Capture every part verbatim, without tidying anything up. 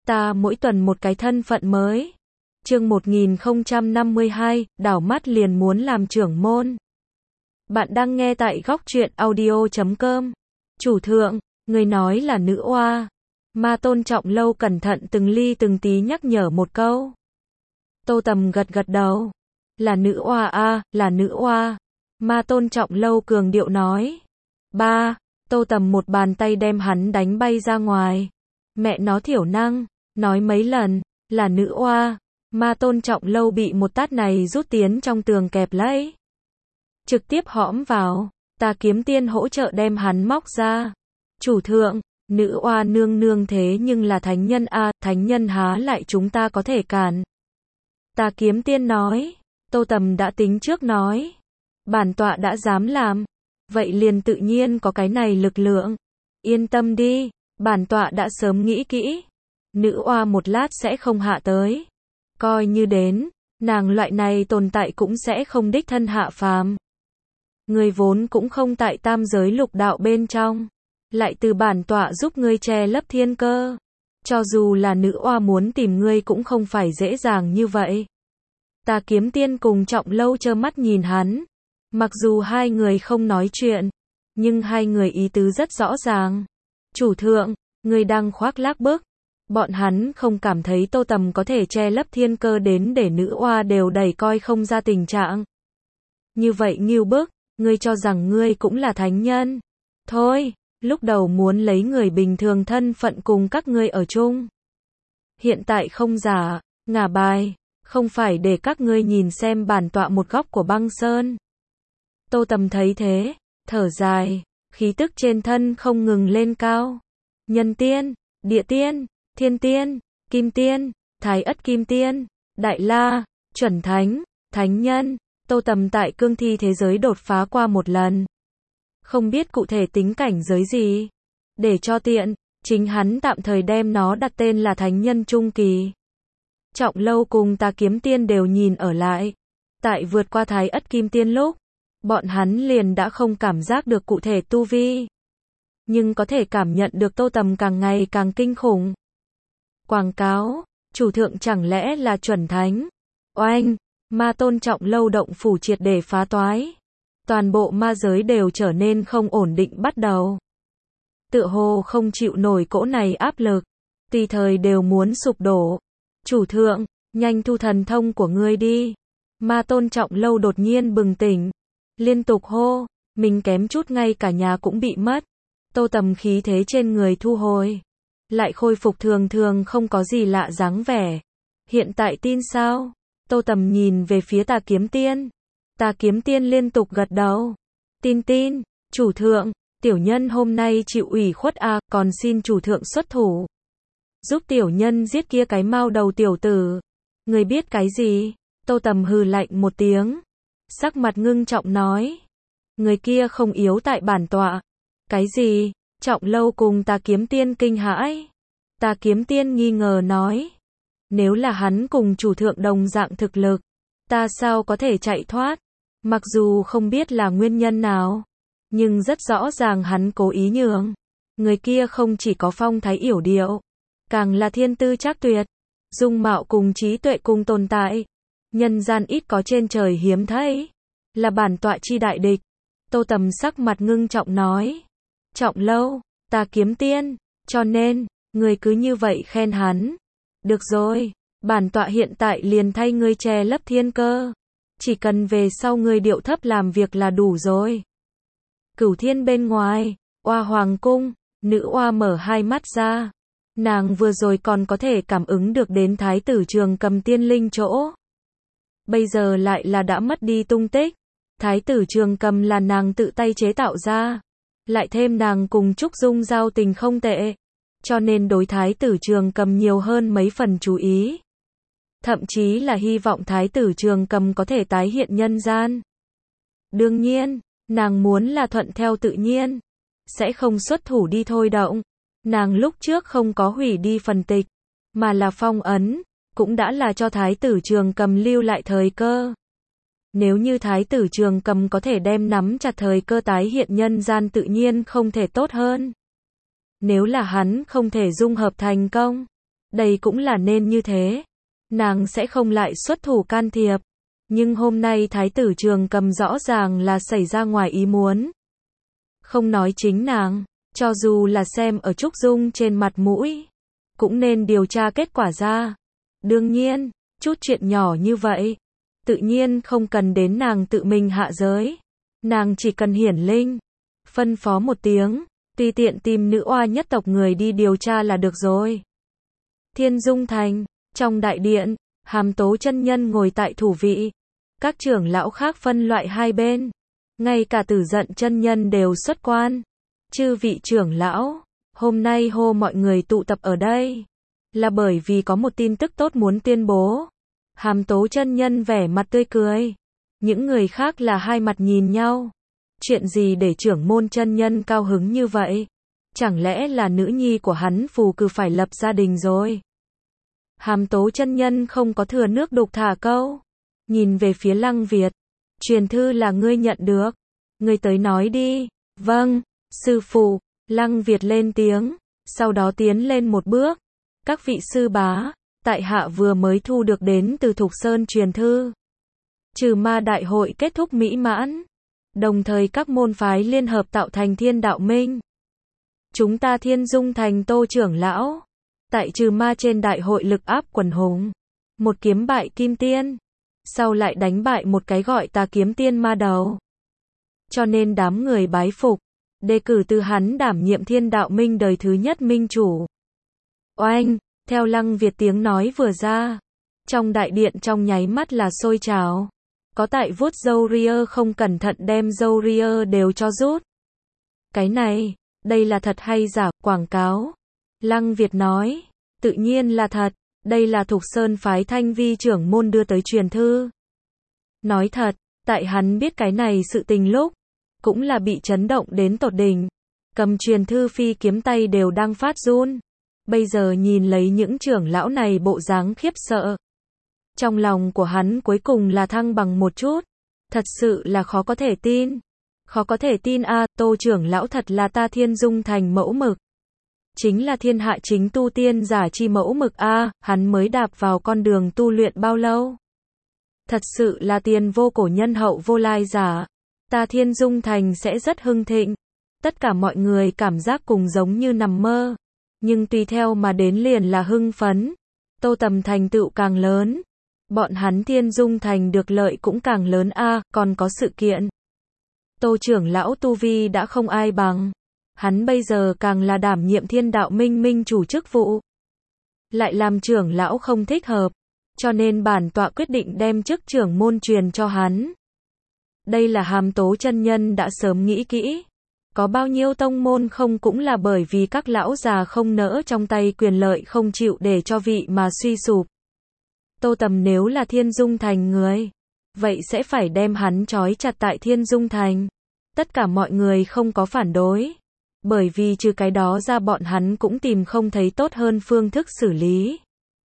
Ta mỗi tuần một cái thân phận mới. Chương một nghìn không trăm năm mươi hai, đảo mắt liền muốn làm trưởng môn. Bạn đang nghe tại góc truyện audio chấm com. Chủ thượng, người nói là nữ oa. Ma Tôn Trọng Lâu cẩn thận từng ly từng tí nhắc nhở một câu. Tô Tầm gật gật đầu. Là nữ oa a, là nữ oa. Ma Tôn Trọng Lâu cường điệu nói. Ba, Tô Tầm một bàn tay đem hắn đánh bay ra ngoài. Mẹ nó thiểu năng, nói mấy lần, là nữ oa. Ma Tôn Trọng Lâu bị một tát này rút tiến trong tường kẹp lấy. Trực tiếp hõm vào, Ta Kiếm Tiên hỗ trợ đem hắn móc ra. Chủ thượng, nữ oa nương nương thế nhưng là thánh nhân a, thánh nhân há lại chúng ta có thể cản. Ta Kiếm Tiên nói, Tô Tầm đã tính trước nói. Bản tọa đã dám làm, vậy liền tự nhiên có cái này lực lượng. Yên tâm đi, bản tọa đã sớm nghĩ kỹ. Nữ oa một lát sẽ không hạ tới. Coi như đến, nàng loại này tồn tại cũng sẽ không đích thân hạ phàm. Người vốn cũng không tại tam giới lục đạo bên trong. Lại từ bản tọa giúp ngươi che lấp thiên cơ. Cho dù là nữ oa muốn tìm ngươi cũng không phải dễ dàng như vậy. Ta Kiếm Tiên cùng Trọng Lâu trơ mắt nhìn hắn. Mặc dù hai người không nói chuyện, nhưng hai người ý tứ rất rõ ràng. Chủ thượng, người đang khoác lác bức. Bọn hắn không cảm thấy Tô Tầm có thể che lấp thiên cơ đến để nữ oa đều đầy coi không ra tình trạng. Như vậy ngưu bức, ngươi cho rằng ngươi cũng là thánh nhân. Thôi, lúc đầu muốn lấy người bình thường thân phận cùng các ngươi ở chung. Hiện tại không giả, ngả bài, không phải để các ngươi nhìn xem bản tọa một góc của băng sơn. Tô Tầm thấy thế, thở dài, khí tức trên thân không ngừng lên cao. Nhân tiên, địa tiên, thiên tiên, kim tiên, thái ất kim tiên, đại la, chuẩn thánh, thánh nhân. Tô Tầm tại cương thi thế giới đột phá qua một lần. Không biết cụ thể tính cảnh giới gì. Để cho tiện, chính hắn tạm thời đem nó đặt tên là thánh nhân trung kỳ. Trọng Lâu cùng Ta Kiếm Tiên đều nhìn ở lại. Tại vượt qua thái ất kim tiên lúc, bọn hắn liền đã không cảm giác được cụ thể tu vi. Nhưng có thể cảm nhận được Tô Tầm càng ngày càng kinh khủng. Quảng cáo, chủ thượng chẳng lẽ là chuẩn thánh? Oanh, Ma Tôn Trọng Lâu động phủ triệt để phá toái. Toàn bộ ma giới đều trở nên không ổn định bắt đầu. Tựa hồ không chịu nổi cỗ này áp lực. Tùy thời đều muốn sụp đổ. Chủ thượng, nhanh thu thần thông của ngươi đi. Ma Tôn Trọng Lâu đột nhiên bừng tỉnh. Liên tục hô, mình kém chút ngay cả nhà cũng bị mất. Tô Tầm khí thế trên người thu hồi. Lại khôi phục thường thường không có gì lạ dáng vẻ. Hiện tại tin sao? Tô Tầm nhìn về phía Ta Kiếm Tiên. Ta Kiếm Tiên liên tục gật đầu. Tin tin, chủ thượng, tiểu nhân hôm nay chịu ủy khuất à, còn xin chủ thượng xuất thủ. Giúp tiểu nhân giết kia cái mao đầu tiểu tử. Người biết cái gì? Tô Tầm hừ lạnh một tiếng. Sắc mặt ngưng trọng nói. Người kia không yếu tại bản tọa. Cái gì? Trọng Lâu cùng Ta Kiếm Tiên kinh hãi. Ta Kiếm Tiên nghi ngờ nói. Nếu là hắn cùng chủ thượng đồng dạng thực lực, ta sao có thể chạy thoát? Mặc dù không biết là nguyên nhân nào, nhưng rất rõ ràng hắn cố ý nhường. Người kia không chỉ có phong thái yểu điệu, càng là thiên tư trác tuyệt, dung mạo cùng trí tuệ cùng tồn tại. Nhân gian ít có trên trời hiếm thấy, là bản tọa chi đại địch. Tô Tầm sắc mặt ngưng trọng nói. Trọng Lâu, Ta Kiếm Tiên, cho nên, người cứ như vậy khen hắn. Được rồi, bản tọa hiện tại liền thay ngươi che lấp thiên cơ. Chỉ cần về sau ngươi điệu thấp làm việc là đủ rồi. Cửu thiên bên ngoài, oa hoàng cung, nữ oa mở hai mắt ra. Nàng vừa rồi còn có thể cảm ứng được đến thái tử Trường Cầm tiên linh chỗ. Bây giờ lại là đã mất đi tung tích. Thái tử Trường Cầm là nàng tự tay chế tạo ra. Lại thêm nàng cùng Trúc Dung giao tình không tệ. Cho nên đối thái tử Trường Cầm nhiều hơn mấy phần chú ý. Thậm chí là hy vọng thái tử Trường Cầm có thể tái hiện nhân gian. Đương nhiên, nàng muốn là thuận theo tự nhiên. Sẽ không xuất thủ đi thôi động. Nàng lúc trước không có hủy đi phần tịch. Mà là phong ấn. Cũng đã là cho thái tử Trường Cầm lưu lại thời cơ. Nếu như thái tử Trường Cầm có thể đem nắm chặt thời cơ tái hiện nhân gian tự nhiên không thể tốt hơn. Nếu là hắn không thể dung hợp thành công, Đây cũng là nên như thế. Nàng sẽ không lại xuất thủ can thiệp. Nhưng hôm nay Thái tử Trường Cầm rõ ràng là xảy ra ngoài ý muốn. Không nói chính nàng, cho dù là xem ở Trúc Dung trên mặt mũi, cũng nên điều tra kết quả ra. Đương nhiên, chút chuyện nhỏ như vậy, tự nhiên không cần đến nàng tự mình hạ giới. Nàng chỉ cần hiển linh, phân phó một tiếng, tùy tiện tìm nữ oa nhất tộc người đi điều tra là được rồi. Thiên Dung Thành, trong đại điện, Hàm Tố chân nhân ngồi tại thủ vị. Các trưởng lão khác phân loại hai bên. Ngay cả Tử Giận chân nhân đều xuất quan. Chư vị trưởng lão, hôm nay hô mọi người tụ tập ở đây, là bởi vì có một tin tức tốt muốn tuyên bố. Hàm Tố chân nhân vẻ mặt tươi cười. Những người khác là hai mặt nhìn nhau. Chuyện gì để trưởng môn chân nhân cao hứng như vậy? Chẳng lẽ là nữ nhi của hắn Phù Cử phải lập gia đình rồi? Hàm Tố chân nhân không có thừa nước đục thả câu. Nhìn về phía Lăng Việt. Truyền thư là ngươi nhận được. Ngươi tới nói đi. Vâng, sư phụ. Lăng Việt lên tiếng. Sau đó tiến lên một bước. Các vị sư bá, tại hạ vừa mới thu được đến từ Thục Sơn truyền thư. Trừ ma đại hội kết thúc mỹ mãn. Đồng thời các môn phái liên hợp tạo thành Thiên Đạo Minh. Chúng ta Thiên Dung Thành Tô trưởng lão. Tại trừ ma trên đại hội lực áp quần hùng. Một kiếm bại kim tiên. Sau lại đánh bại một cái gọi Tà Kiếm Tiên ma đầu. Cho nên đám người bái phục. Đề cử từ hắn đảm nhiệm Thiên Đạo Minh đời thứ nhất minh chủ. Oanh, theo Lăng Việt tiếng nói vừa ra. Trong đại điện trong nháy mắt là sôi trào. Có tại vuốt râu ria không cẩn thận đem râu ria đều cho rút. Cái này, đây là thật hay giả, quảng cáo. Lăng Việt nói, tự nhiên là thật, đây là Thục Sơn phái Thanh Vi trưởng môn đưa tới truyền thư. Nói thật, tại hắn biết cái này sự tình lúc, cũng là bị chấn động đến tột đỉnh. Cầm truyền thư phi kiếm tay đều đang phát run. Bây giờ nhìn lấy những trưởng lão này bộ dáng khiếp sợ. Trong lòng của hắn cuối cùng là thăng bằng một chút. Thật sự là khó có thể tin. Khó có thể tin a, à, Tô trưởng lão thật là ta Thiên Dung Thành mẫu mực. Chính là thiên hạ chính tu tiên giả chi mẫu mực a, à, hắn mới đạp vào con đường tu luyện bao lâu. Thật sự là tiền vô cổ nhân hậu vô lai giả. Ta Thiên Dung Thành sẽ rất hưng thịnh. Tất cả mọi người cảm giác cùng giống như nằm mơ. Nhưng tùy theo mà đến liền là hưng phấn. Tô Tầm thành tựu càng lớn. Bọn hắn Thiên Dung Thành được lợi cũng càng lớn a, à, còn có sự kiện. Tô trưởng lão tu vi đã không ai bằng. Hắn bây giờ càng là đảm nhiệm Thiên Đạo Minh minh chủ chức vụ. Lại làm trưởng lão không thích hợp. Cho nên bản tọa quyết định đem chức trưởng môn truyền cho hắn. Đây là Hàm Tố chân nhân đã sớm nghĩ kỹ. Có bao nhiêu tông môn không cũng là bởi vì các lão già không nỡ trong tay quyền lợi không chịu để cho vị mà suy sụp. Tô Tầm nếu là Thiên Dung Thành người, vậy sẽ phải đem hắn trói chặt tại Thiên Dung Thành. Tất cả mọi người không có phản đối. Bởi vì trừ cái đó ra bọn hắn cũng tìm không thấy tốt hơn phương thức xử lý.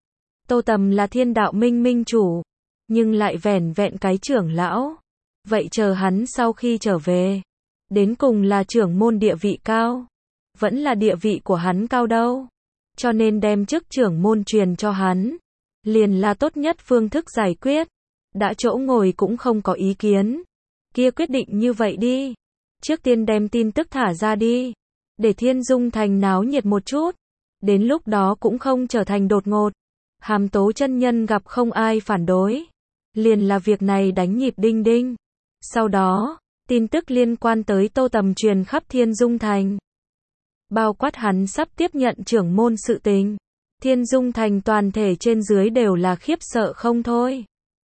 Tô Tầm là Thiên Đạo Minh minh chủ, nhưng lại vẻn vẹn cái trưởng lão. Vậy chờ hắn sau khi trở về, đến cùng là trưởng môn địa vị cao, vẫn là địa vị của hắn cao đâu. Cho nên đem chức trưởng môn truyền cho hắn, liền là tốt nhất phương thức giải quyết. Đã chỗ ngồi cũng không có ý kiến. Kia quyết định như vậy đi. Trước tiên đem tin tức thả ra đi. Để Thiên Dung Thành náo nhiệt một chút. Đến lúc đó cũng không trở thành đột ngột. Hàm Tố chân nhân gặp không ai phản đối. Liền là việc này đánh nhịp đinh đinh. Sau đó, tin tức liên quan tới Tô Tầm truyền khắp Thiên Dung Thành. Bao quát hắn sắp tiếp nhận trưởng môn sự tình. Thiên Dung Thành toàn thể trên dưới đều là khiếp sợ không thôi.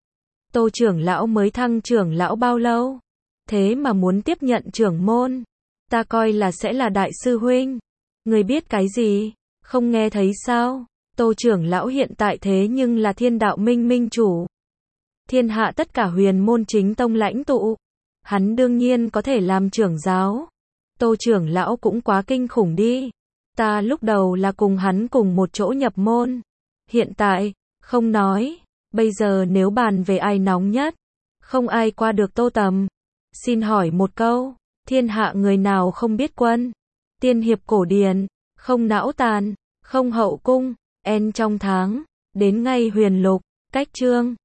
Tô trưởng lão mới thăng trưởng lão bao lâu? Thế mà muốn tiếp nhận trưởng môn. Ta coi là sẽ là đại sư huynh. Người biết cái gì? Không nghe thấy sao? Tô trưởng lão hiện tại thế nhưng là Thiên Đạo Minh minh chủ. Thiên hạ tất cả huyền môn chính tông lãnh tụ. Hắn đương nhiên có thể làm trưởng giáo. Tô trưởng lão cũng quá kinh khủng đi. Ta lúc đầu là cùng hắn cùng một chỗ nhập môn. Hiện tại, không nói. Bây giờ nếu bàn về ai nóng nhất, không ai qua được Tô Tầm. Xin hỏi một câu, thiên hạ người nào không biết quân? Tiên hiệp cổ điển, không não tàn, không hậu cung, En trong tháng, đến ngay huyền lục, cách chương